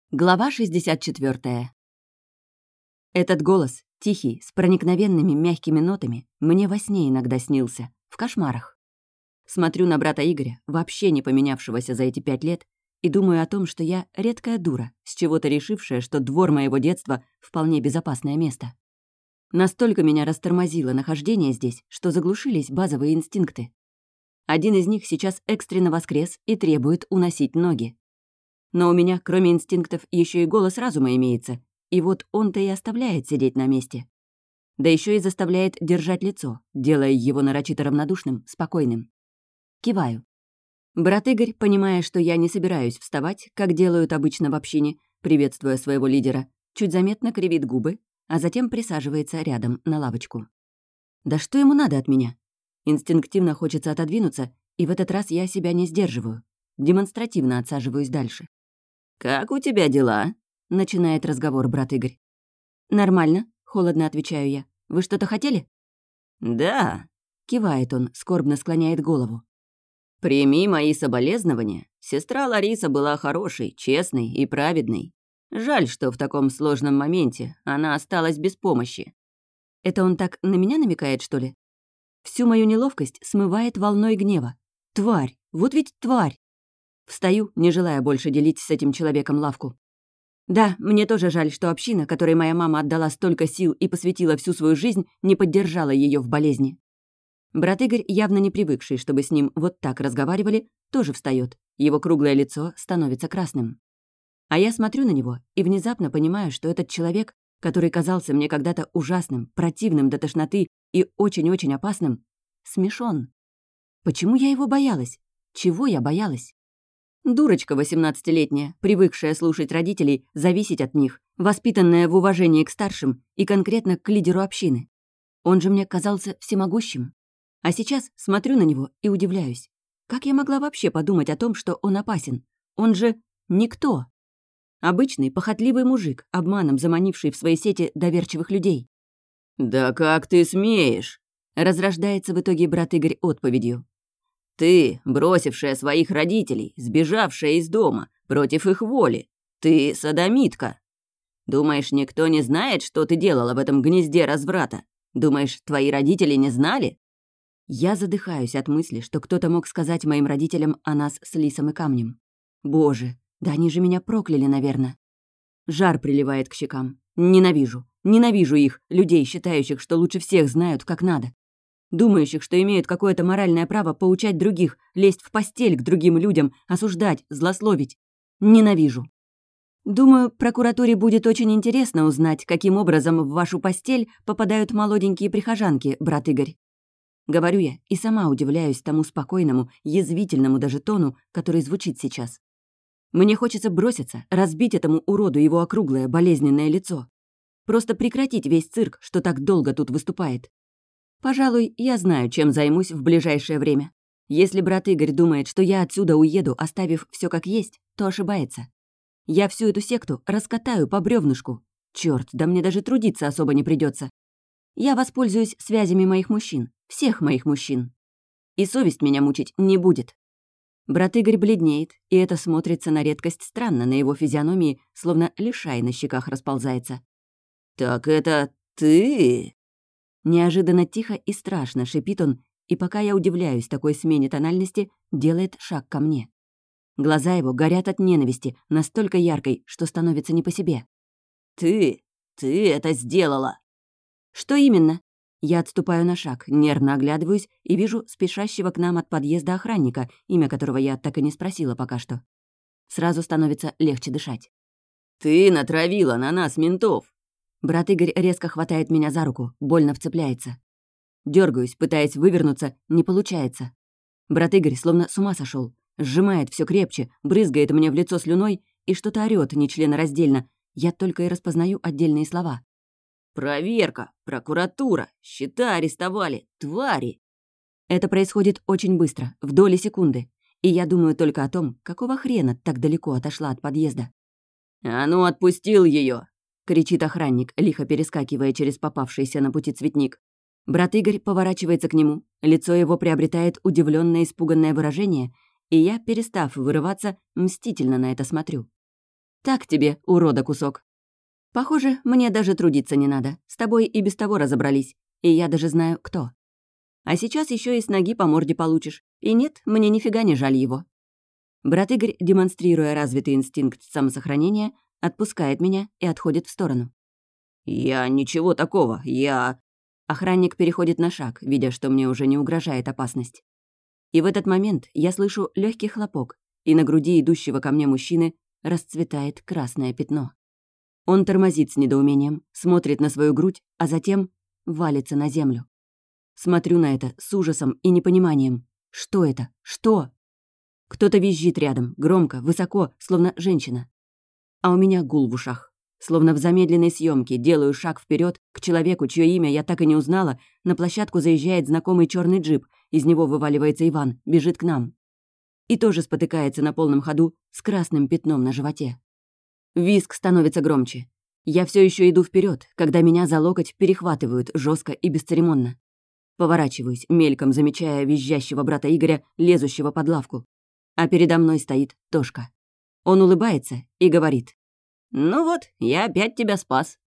Глава 64. Этот голос, тихий, с проникновенными мягкими нотами, мне во сне иногда снился, в кошмарах. Смотрю на брата Игоря, вообще не поменявшегося за эти 5 лет, и думаю о том, что я редкая дура, с чего-то решившая, что двор моего детства — вполне безопасное место. Настолько меня растормозило нахождение здесь, что заглушились базовые инстинкты. Один из них сейчас экстренно воскрес и требует уносить ноги. Но у меня, кроме инстинктов, еще и голос разума имеется, и вот он-то и оставляет сидеть на месте. Да еще и заставляет держать лицо, делая его нарочито равнодушным, спокойным. Киваю. Брат Игорь, понимая, что я не собираюсь вставать, как делают обычно в общине, приветствуя своего лидера, чуть заметно кривит губы, а затем присаживается рядом на лавочку. Да что ему надо от меня? Инстинктивно хочется отодвинуться, и в этот раз я себя не сдерживаю. Демонстративно отсаживаюсь дальше. «Как у тебя дела?» — начинает разговор брат Игорь. «Нормально», — холодно отвечаю я. «Вы что-то хотели?» «Да», — кивает он, скорбно склоняет голову. «Прими мои соболезнования. Сестра Лариса была хорошей, честной и праведной. Жаль, что в таком сложном моменте она осталась без помощи». Это он так на меня намекает, что ли? Всю мою неловкость смывает волной гнева. Тварь! Вот ведь тварь! Встаю, не желая больше делить с этим человеком лавку. Да, мне тоже жаль, что община, которой моя мама отдала столько сил и посвятила всю свою жизнь, не поддержала ее в болезни. Брат Игорь, явно не привыкший, чтобы с ним вот так разговаривали, тоже встает. Его круглое лицо становится красным. А я смотрю на него и внезапно понимаю, что этот человек, который казался мне когда-то ужасным, противным до тошноты и очень-очень опасным, смешон. Почему я его боялась? Чего я боялась? Дурочка 18-летняя, привыкшая слушать родителей, зависеть от них, воспитанная в уважении к старшим и конкретно к лидеру общины. Он же мне казался всемогущим. А сейчас смотрю на него и удивляюсь. Как я могла вообще подумать о том, что он опасен? Он же никто. Обычный, похотливый мужик, обманом заманивший в свои сети доверчивых людей. «Да как ты смеешь?» — разрождается в итоге брат Игорь отповедью. «Ты, бросившая своих родителей, сбежавшая из дома, против их воли. Ты содомитка. Думаешь, никто не знает, что ты делала в этом гнезде разврата? Думаешь, твои родители не знали?» Я задыхаюсь от мысли, что кто-то мог сказать моим родителям о нас с Лисом и Камнем. Боже, да они же меня прокляли, наверное. Жар приливает к щекам. Ненавижу. Ненавижу их, людей, считающих, что лучше всех знают, как надо. Думающих, что имеют какое-то моральное право поучать других, лезть в постель к другим людям, осуждать, злословить. Ненавижу. Думаю, прокуратуре будет очень интересно узнать, каким образом в вашу постель попадают молоденькие прихожанки, брат Игорь. Говорю я и сама удивляюсь тому спокойному, язвительному даже тону, который звучит сейчас. Мне хочется броситься, разбить этому уроду его округлое, болезненное лицо. Просто прекратить весь цирк, что так долго тут выступает. Пожалуй, я знаю, чем займусь в ближайшее время. Если брат Игорь думает, что я отсюда уеду, оставив все как есть, то ошибается. Я всю эту секту раскатаю по бревнышку. Черт, да мне даже трудиться особо не придется. Я воспользуюсь связями моих мужчин, всех моих мужчин. И совесть меня мучить не будет. Брат Игорь бледнеет, и это смотрится на редкость странно на его физиономии, словно лишай на щеках расползается. «Так это ты?» Неожиданно тихо и страшно шипит он, и пока я удивляюсь такой смене тональности, делает шаг ко мне. Глаза его горят от ненависти, настолько яркой, что становится не по себе. Ты это сделала!» «Что именно?» Я отступаю на шаг, нервно оглядываюсь и вижу спешащего к нам от подъезда охранника, имя которого я так и не спросила пока что. Сразу становится легче дышать. «Ты натравила на нас ментов!» Брат Игорь резко хватает меня за руку, больно вцепляется. Дёргаюсь, пытаясь вывернуться, не получается. Брат Игорь словно с ума сошел, сжимает все крепче, брызгает мне в лицо слюной и что-то орёт нечленораздельно. Я только и распознаю отдельные слова. «Проверка! Прокуратура! Счета арестовали! Твари!» Это происходит очень быстро, в доли секунды, и я думаю только о том, какого хрена так далеко отошла от подъезда. «А ну, отпустил ее! Кричит охранник, лихо перескакивая через попавшийся на пути цветник. Брат Игорь поворачивается к нему, лицо его приобретает удивленное испуганное выражение, и я, перестав вырываться, мстительно на это смотрю. Так тебе, урода кусок. Похоже, мне даже трудиться не надо. С тобой и без того разобрались. И я даже знаю, кто. А сейчас еще и с ноги по морде получишь. И нет, мне нифига не жаль его. Брат Игорь, демонстрируя развитый инстинкт самосохранения, отпускает меня и отходит в сторону. «Я ничего такого, я...» Охранник переходит на шаг, видя, что мне уже не угрожает опасность. И в этот момент я слышу легкий хлопок, и на груди идущего ко мне мужчины расцветает красное пятно. Он тормозит с недоумением, смотрит на свою грудь, а затем валится на землю. Смотрю на это с ужасом и непониманием. Что это? Что? Кто-то визжит рядом, громко, высоко, словно женщина. А у меня гул в ушах. Словно в замедленной съемке делаю шаг вперед к человеку, чье имя я так и не узнала, на площадку заезжает знакомый черный джип, из него вываливается Иван, бежит к нам. И тоже спотыкается на полном ходу с красным пятном на животе. Визг становится громче. Я все еще иду вперед, когда меня за локоть перехватывают жестко и бесцеремонно. Поворачиваюсь, мельком замечая визжащего брата Игоря, лезущего под лавку. А передо мной стоит Тошка. Он улыбается и говорит: «Ну вот, я опять тебя спас.